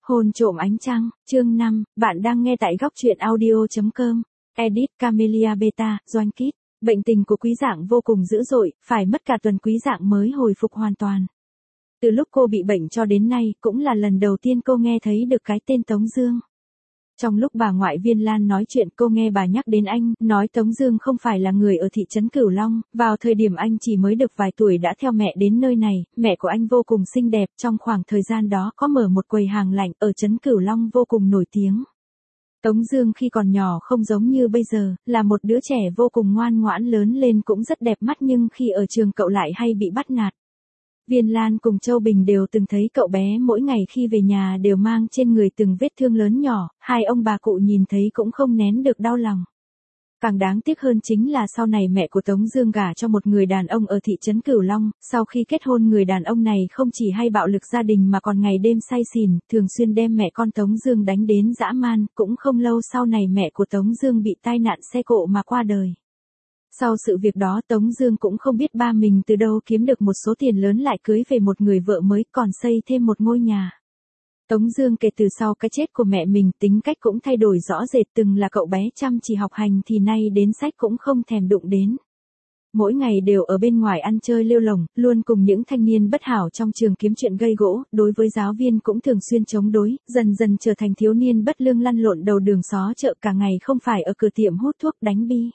Hôn trộm ánh trăng, chương 5, bạn đang nghe tại góc truyện audio.com. Edit Camellia Beta, Doanh Kít. Bệnh tình của Quý Dạng vô cùng dữ dội, phải mất cả tuần Quý Dạng mới hồi phục hoàn toàn. Từ lúc cô bị bệnh cho đến nay, cũng là lần đầu tiên cô nghe thấy được cái tên Tống Dương. Trong lúc bà ngoại Viên Lan nói chuyện, cô nghe bà nhắc đến anh, nói Tống Dương không phải là người ở thị trấn Cửu Long, vào thời điểm anh chỉ mới được vài tuổi đã theo mẹ đến nơi này, mẹ của anh vô cùng xinh đẹp, trong khoảng thời gian đó có mở một quầy hàng lạnh ở trấn Cửu Long vô cùng nổi tiếng. Tống Dương khi còn nhỏ không giống như bây giờ, là một đứa trẻ vô cùng ngoan ngoãn, lớn lên cũng rất đẹp mắt, nhưng khi ở trường cậu lại hay bị bắt nạt. Viên Lan cùng Châu Bình đều từng thấy cậu bé mỗi ngày khi về nhà đều mang trên người từng vết thương lớn nhỏ, hai ông bà cụ nhìn thấy cũng không nén được đau lòng. Càng đáng tiếc hơn chính là sau này mẹ của Tống Dương gả cho một người đàn ông ở thị trấn Cửu Long, sau khi kết hôn người đàn ông này không chỉ hay bạo lực gia đình mà còn ngày đêm say xỉn, thường xuyên đem mẹ con Tống Dương đánh đến dã man, cũng không lâu sau này mẹ của Tống Dương bị tai nạn xe cộ mà qua đời. Sau sự việc đó Tống Dương cũng không biết ba mình từ đâu kiếm được một số tiền lớn lại cưới về một người vợ mới, còn xây thêm một ngôi nhà. Tống Dương kể từ sau cái chết của mẹ mình tính cách cũng thay đổi rõ rệt, từng là cậu bé chăm chỉ học hành thì nay đến sách cũng không thèm đụng đến. Mỗi ngày đều ở bên ngoài ăn chơi lêu lổng, luôn cùng những thanh niên bất hảo trong trường kiếm chuyện gây gỗ, đối với giáo viên cũng thường xuyên chống đối, dần dần trở thành thiếu niên bất lương lăn lộn đầu đường xó chợ, cả ngày không phải ở cửa tiệm hút thuốc đánh bi.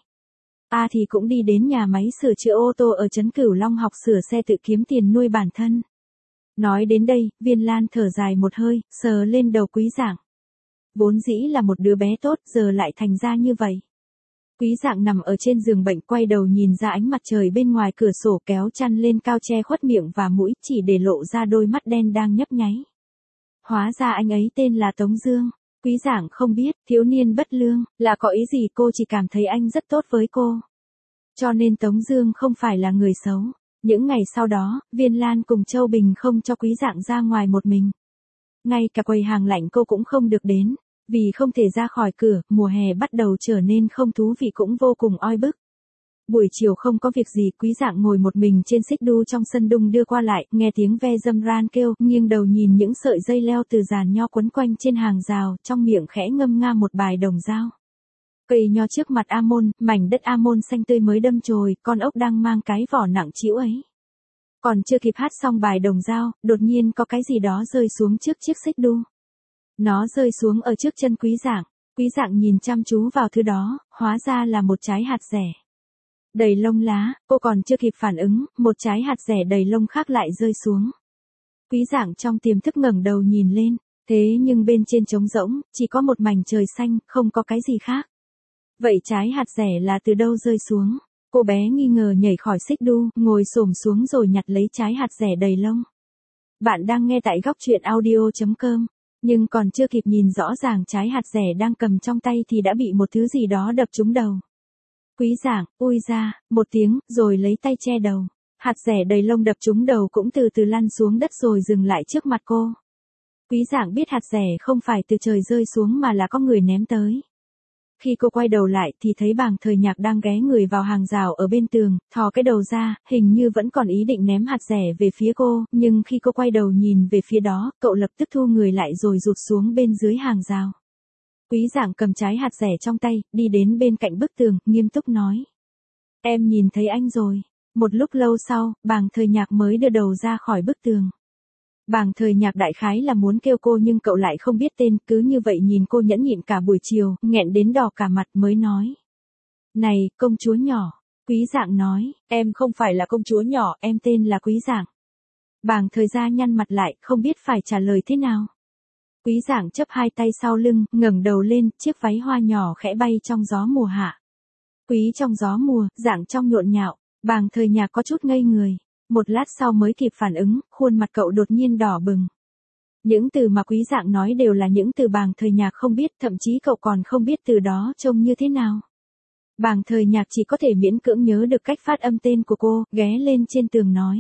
Thì cũng đi đến nhà máy sửa chữa ô tô ở trấn Cửu Long học sửa xe tự kiếm tiền nuôi bản thân. Nói đến đây, Viên Lan thở dài một hơi, sờ lên đầu Quý Dạng. Vốn dĩ là một đứa bé tốt, giờ lại thành ra như vậy. Quý Dạng nằm ở trên giường bệnh, quay đầu nhìn ra ánh mặt trời bên ngoài cửa sổ, kéo chăn lên cao che khuất miệng và mũi, chỉ để lộ ra đôi mắt đen đang nhấp nháy. Hóa ra anh ấy tên là Tống Dương. Quý Dạng không biết, thiếu niên bất lương, là có ý gì, cô chỉ cảm thấy anh rất tốt với cô. Cho nên Tống Dương không phải là người xấu. Những ngày sau đó, Viên Lan cùng Châu Bình không cho Quý Dạng ra ngoài một mình. Ngay cả quầy hàng lạnh cô cũng không được đến. Vì không thể ra khỏi cửa, mùa hè bắt đầu trở nên không thú vị cũng vô cùng oi bức. Buổi chiều không có việc gì, Quý Dạng ngồi một mình trên xích đu trong sân đung đưa qua lại, nghe tiếng ve dâm ran kêu, nghiêng đầu nhìn những sợi dây leo từ giàn nho quấn quanh trên hàng rào, trong miệng khẽ ngâm nga một bài đồng dao. Cây nho trước mặt Amon, mảnh đất Amon xanh tươi mới đâm chồi, con ốc đang mang cái vỏ nặng trĩu ấy. Còn chưa kịp hát xong bài đồng dao, đột nhiên có cái gì đó rơi xuống trước chiếc xích đu. Nó rơi xuống ở trước chân Quý Dạng. Quý Dạng nhìn chăm chú vào thứ đó, hóa ra là một trái hạt dẻ. Đầy lông lá, cô còn chưa kịp phản ứng, một trái hạt dẻ đầy lông khác lại rơi xuống. Quý Dạng trong tiềm thức ngẩng đầu nhìn lên, thế nhưng bên trên trống rỗng, chỉ có một mảnh trời xanh, không có cái gì khác. Vậy trái hạt dẻ là từ đâu rơi xuống? Cô bé nghi ngờ nhảy khỏi xích đu, ngồi xổm xuống rồi nhặt lấy trái hạt dẻ đầy lông. Bạn đang nghe tại góc truyện audio.com. Nhưng còn chưa kịp nhìn rõ ràng trái hạt dẻ đang cầm trong tay thì đã bị một thứ gì đó đập trúng đầu. Quý Dạng, ui ra, một tiếng, rồi lấy tay che đầu. Hạt dẻ đầy lông đập trúng đầu cũng từ từ lăn xuống đất rồi dừng lại trước mặt cô. Quý Dạng biết hạt dẻ không phải từ trời rơi xuống mà là có người ném tới. Khi cô quay đầu lại thì thấy Bàng Thời Nhạc đang ghé người vào hàng rào ở bên tường, thò cái đầu ra, hình như vẫn còn ý định ném hạt dẻ về phía cô, nhưng khi cô quay đầu nhìn về phía đó, cậu lập tức thu người lại rồi rụt xuống bên dưới hàng rào. Quý Dạng cầm trái hạt dẻ trong tay, đi đến bên cạnh bức tường, nghiêm túc nói. Em nhìn thấy anh rồi. Một lúc lâu sau, Bàng Thời Nhạc mới đưa đầu ra khỏi bức tường. Bàng Thời Nhạc đại khái là muốn kêu cô nhưng cậu lại không biết tên, cứ như vậy nhìn cô nhẫn nhịn cả buổi chiều, nghẹn đến đỏ cả mặt mới nói. Này, công chúa nhỏ. Quý Dạng nói, em không phải là công chúa nhỏ, em tên là Quý Dạng. Bàng Thời Gia nhăn mặt lại, không biết phải trả lời thế nào. Quý Dạng chấp hai tay sau lưng, ngẩng đầu lên, chiếc váy hoa nhỏ khẽ bay trong gió mùa hạ. Quý trong gió mùa, Dạng trong nhộn nhạo, Bàng Thời Nhạc có chút ngây người. Một lát sau mới kịp phản ứng, khuôn mặt cậu đột nhiên đỏ bừng. Những từ mà Quý Dạng nói đều là những từ Bàng Thời Nhạc không biết, thậm chí cậu còn không biết từ đó trông như thế nào. Bàng Thời Nhạc chỉ có thể miễn cưỡng nhớ được cách phát âm tên của cô, ghé lên trên tường nói.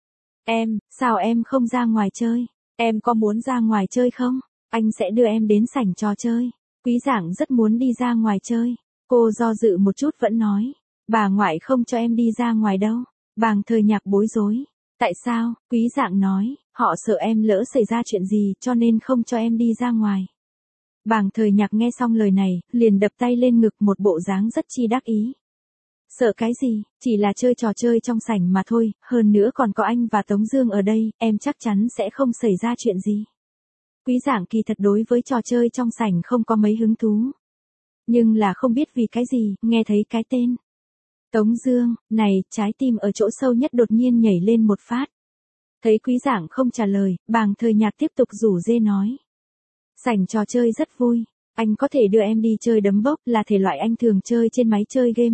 Em, sao em không ra ngoài chơi? Em có muốn ra ngoài chơi không? Anh sẽ đưa em đến sảnh trò chơi. Quý Dạng rất muốn đi ra ngoài chơi. Cô do dự một chút vẫn nói. Bà ngoại không cho em đi ra ngoài đâu. Bàng Thời Nhạc bối rối. Tại sao? Quý dạng nói, họ sợ em lỡ xảy ra chuyện gì cho nên không cho em đi ra ngoài. Bàng Thời Nhạc nghe xong lời này, liền đập tay lên ngực một bộ dáng rất chi đắc ý. Sợ cái gì, chỉ là chơi trò chơi trong sảnh mà thôi, hơn nữa còn có anh và Tống Dương ở đây, em chắc chắn sẽ không xảy ra chuyện gì. Quý dạng kỳ thật đối với trò chơi trong sảnh không có mấy hứng thú. Nhưng là không biết vì cái gì, nghe thấy cái tên Tống Dương, này, trái tim ở chỗ sâu nhất đột nhiên nhảy lên một phát. Thấy quý dạng không trả lời, Bàng Thời Nhạc tiếp tục rủ dê nói. Sảnh trò chơi rất vui, anh có thể đưa em đi chơi đấm bốc là thể loại anh thường chơi trên máy chơi game,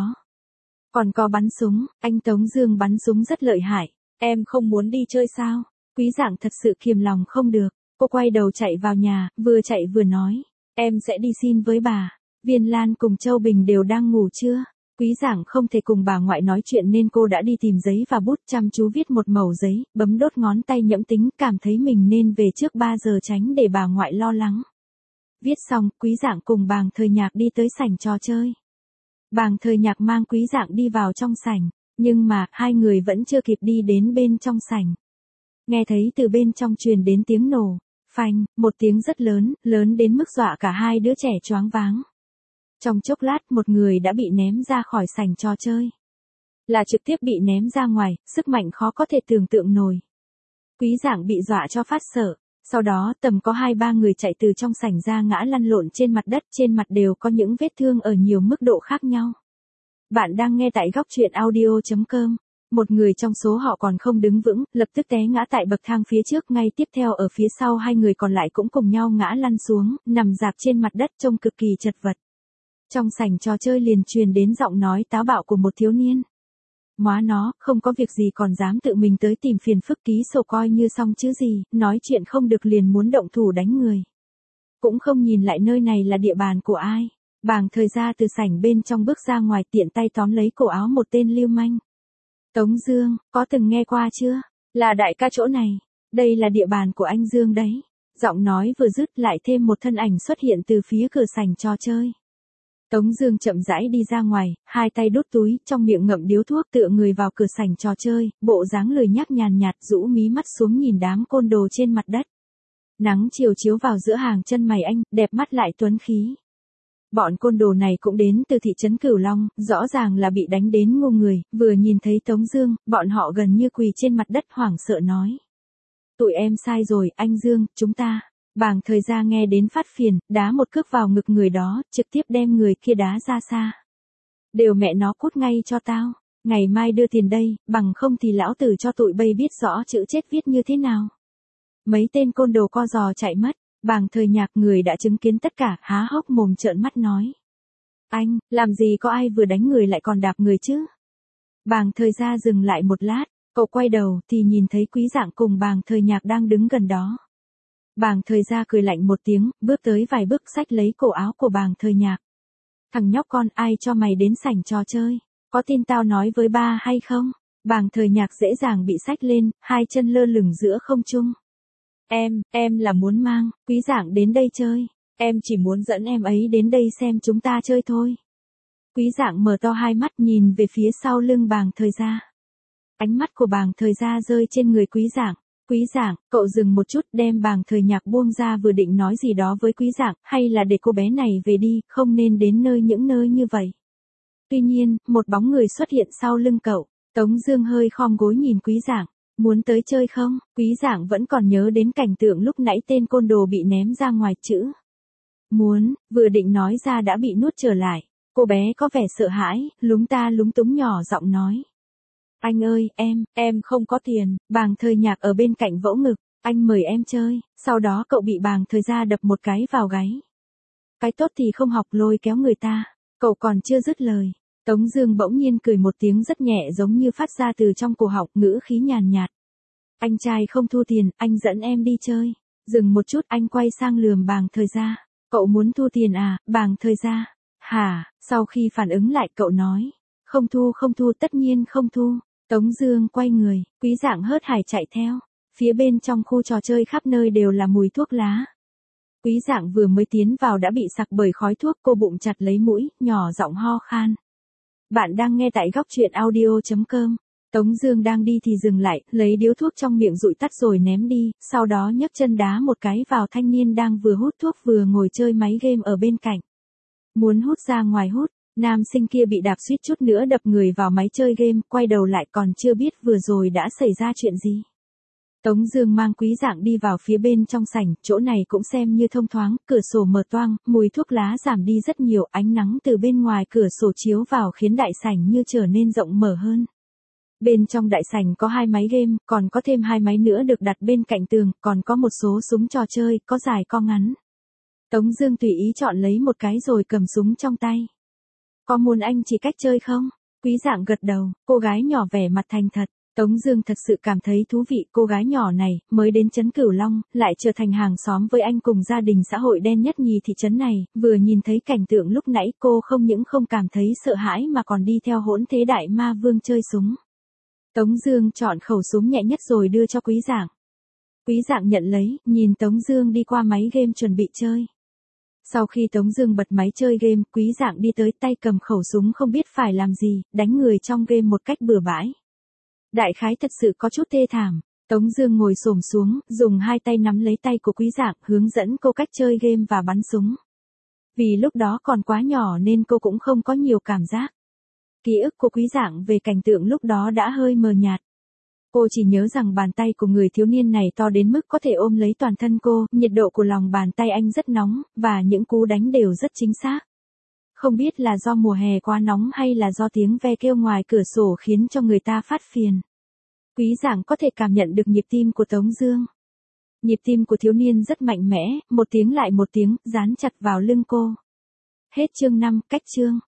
còn có bắn súng, anh Tống Dương bắn súng rất lợi hại, em không muốn đi chơi sao? Quý dạng thật sự kiềm lòng không được, cô quay đầu chạy vào nhà, vừa chạy vừa nói, em sẽ đi xin với bà. Viên Lan cùng Châu Bình đều đang ngủ chưa? Quý dạng không thể cùng bà ngoại nói chuyện nên cô đã đi tìm giấy và bút chăm chú viết một mẩu giấy, bấm đốt ngón tay nhẫm tính, cảm thấy mình nên về trước 3 giờ tránh để bà ngoại lo lắng. Viết xong, quý dạng cùng Bàng Thời Nhạc đi tới sảnh trò chơi. Bàng Thời Nhạc mang quý dạng đi vào trong sảnh, nhưng mà, hai người vẫn chưa kịp đi đến bên trong sảnh. Nghe thấy từ bên trong truyền đến tiếng nổ, phanh, một tiếng rất lớn, lớn đến mức dọa cả hai đứa trẻ choáng váng. Trong chốc lát một người đã bị ném ra khỏi sảnh trò chơi. Là trực tiếp bị ném ra ngoài, sức mạnh khó có thể tưởng tượng nổi. Quý dạng bị dọa cho phát sợ. Sau đó tầm có 2-3 người chạy từ trong sảnh ra ngã lăn lộn trên mặt đất, trên mặt đều có những vết thương ở nhiều mức độ khác nhau. Bạn đang nghe tại góc truyện audio.com. Một người trong số họ còn không đứng vững, lập tức té ngã tại bậc thang phía trước, ngay tiếp theo ở phía sau hai người còn lại cũng cùng nhau ngã lăn xuống, nằm rạp trên mặt đất trông cực kỳ chật vật. Trong sảnh trò chơi liền truyền đến giọng nói táo bạo của một thiếu niên. Móa nó, không có việc gì còn dám tự mình tới tìm phiền phức, ký sổ coi như xong chứ gì, nói chuyện không được liền muốn động thủ đánh người. Cũng không nhìn lại nơi này là địa bàn của ai. Bàng Thời ra từ sảnh bên trong bước ra ngoài, tiện tay tóm lấy cổ áo một tên lưu manh. Tống Dương, có từng nghe qua chưa? Là đại ca chỗ này. Đây là địa bàn của anh Dương đấy. Giọng nói vừa dứt lại thêm một thân ảnh xuất hiện từ phía cửa sảnh trò chơi. Tống Dương chậm rãi đi ra ngoài, hai tay đút túi, trong miệng ngậm điếu thuốc, tựa người vào cửa sảnh trò chơi, bộ dáng lười nhác nhàn nhạt, rũ mí mắt xuống nhìn đám côn đồ trên mặt đất. Nắng chiều chiếu vào giữa hàng chân mày anh, đẹp mắt lại tuấn khí. Bọn côn đồ này cũng đến từ thị trấn Cửu Long, rõ ràng là bị đánh đến ngu người, vừa nhìn thấy Tống Dương, bọn họ gần như quỳ trên mặt đất hoảng sợ nói. Tụi em sai rồi, anh Dương, chúng ta. Bàng Thời ra nghe đến phát phiền, đá một cước vào ngực người đó, trực tiếp đem người kia đá ra xa. Đều mẹ nó cút ngay cho tao, ngày mai đưa tiền đây, bằng không thì lão tử cho tụi bay biết rõ chữ chết viết như thế nào. Mấy tên côn đồ co giò chạy mất, Bàng Thời Nhạc, người đã chứng kiến tất cả, há hốc mồm trợn mắt nói. Anh, làm gì có ai vừa đánh người lại còn đạp người chứ? Bàng Thời ra dừng lại một lát, cậu quay đầu thì nhìn thấy quý dạng cùng Bàng Thời Nhạc đang đứng gần đó. Bàng Thời ra cười lạnh một tiếng, bước tới vài bước xách lấy cổ áo của Bàng Thời Nhạc. Thằng nhóc con, ai cho mày đến sảnh trò chơi? Có tin tao nói với ba hay không? Bàng Thời Nhạc dễ dàng bị xách lên, hai chân lơ lửng giữa không trung. Em là muốn mang quý dạng đến đây chơi. Em chỉ muốn dẫn em ấy đến đây xem chúng ta chơi thôi. Quý dạng mở to hai mắt nhìn về phía sau lưng Bàng Thời ra. Ánh mắt của Bàng Thời ra rơi trên người quý dạng. Quý dạng, cậu dừng một chút, đem Bàng Thời Nhạc buông ra, vừa định nói gì đó với quý dạng, hay là để cô bé này về đi, không nên đến những nơi như vậy. Tuy nhiên, một bóng người xuất hiện sau lưng cậu. Tống Dương hơi khom gối nhìn quý dạng. Muốn tới chơi không? Quý dạng vẫn còn nhớ đến cảnh tượng lúc nãy tên côn đồ bị ném ra ngoài, chữ muốn, vừa định nói ra đã bị nuốt trở lại. Cô bé có vẻ sợ hãi, lúng ta lúng túng nhỏ giọng nói. Anh ơi, em không có tiền. Bàng Thời Nhạc ở bên cạnh vỗ ngực, anh mời em chơi. Sau đó cậu bị Bàng Thời ra đập một cái vào gáy. Cái tốt thì không học, lôi kéo người ta. Cậu còn chưa dứt lời, Tống Dương bỗng nhiên cười một tiếng rất nhẹ, giống như phát ra từ trong cổ họng, ngữ khí nhàn nhạt. Anh trai không thu tiền, anh dẫn em đi chơi. Dừng một chút, anh quay sang lườm Bàng Thời ra. Cậu muốn thu tiền à? Bàng Thời ra. Hả? Sau khi phản ứng lại, cậu nói. Không thu, tất nhiên không thu. Tống Dương quay người, quý dạng hớt hải chạy theo. Phía bên trong khu trò chơi khắp nơi đều là mùi thuốc lá. Quý dạng vừa mới tiến vào đã bị sặc bởi khói thuốc, cô bụng chặt lấy mũi, nhỏ giọng ho khan. Bạn đang nghe tại góc truyện audio.com. Tống Dương đang đi thì dừng lại, lấy điếu thuốc trong miệng dụi tắt rồi ném đi, sau đó nhấc chân đá một cái vào thanh niên đang vừa hút thuốc vừa ngồi chơi máy game ở bên cạnh. Muốn hút ra ngoài hút, nam sinh kia bị đạp suýt chút nữa đập người vào máy chơi game, quay đầu lại còn chưa biết vừa rồi đã xảy ra chuyện gì. Tống Dương mang Quý Dạng đi vào phía bên trong sảnh, chỗ này cũng xem như thông thoáng, cửa sổ mở toang, mùi thuốc lá giảm đi rất nhiều, ánh nắng từ bên ngoài cửa sổ chiếu vào khiến đại sảnh như trở nên rộng mở hơn. Bên trong đại sảnh có 2 máy game, còn có thêm 2 máy nữa được đặt bên cạnh tường, còn có một số súng trò chơi, có dài có ngắn. Tống Dương tùy ý chọn lấy một cái rồi cầm súng trong tay. Có muốn anh chỉ cách chơi không? Quý Dạng gật đầu, cô gái nhỏ vẻ mặt thành thật. Tống Dương thật sự cảm thấy thú vị, cô gái nhỏ này, mới đến trấn Cửu Long, lại trở thành hàng xóm với anh cùng gia đình xã hội đen nhất nhì thị trấn này, vừa nhìn thấy cảnh tượng lúc nãy cô không những không cảm thấy sợ hãi mà còn đi theo hỗn thế đại ma vương chơi súng. Tống Dương chọn khẩu súng nhẹ nhất rồi đưa cho Quý Dạng. Quý Dạng nhận lấy, nhìn Tống Dương đi qua máy game chuẩn bị chơi. Sau khi Tống Dương bật máy chơi game, Quý Dạng đi tới tay cầm khẩu súng không biết phải làm gì, đánh người trong game một cách bừa bãi. Đại khái thật sự có chút thê thảm. Tống Dương ngồi xổm xuống, dùng 2 tay nắm lấy tay của Quý Dạng, hướng dẫn cô cách chơi game và bắn súng. Vì lúc đó còn quá nhỏ nên cô cũng không có nhiều cảm giác. Ký ức của Quý Dạng về cảnh tượng lúc đó đã hơi mờ nhạt. Cô chỉ nhớ rằng bàn tay của người thiếu niên này to đến mức có thể ôm lấy toàn thân cô, nhiệt độ của lòng bàn tay anh rất nóng, và những cú đánh đều rất chính xác. Không biết là do mùa hè quá nóng hay là do tiếng ve kêu ngoài cửa sổ khiến cho người ta phát phiền. Quý Dạng có thể cảm nhận được nhịp tim của Tống Dương. Nhịp tim của thiếu niên rất mạnh mẽ, một tiếng lại một tiếng, dán chặt vào lưng cô. Hết chương 5, cách chương.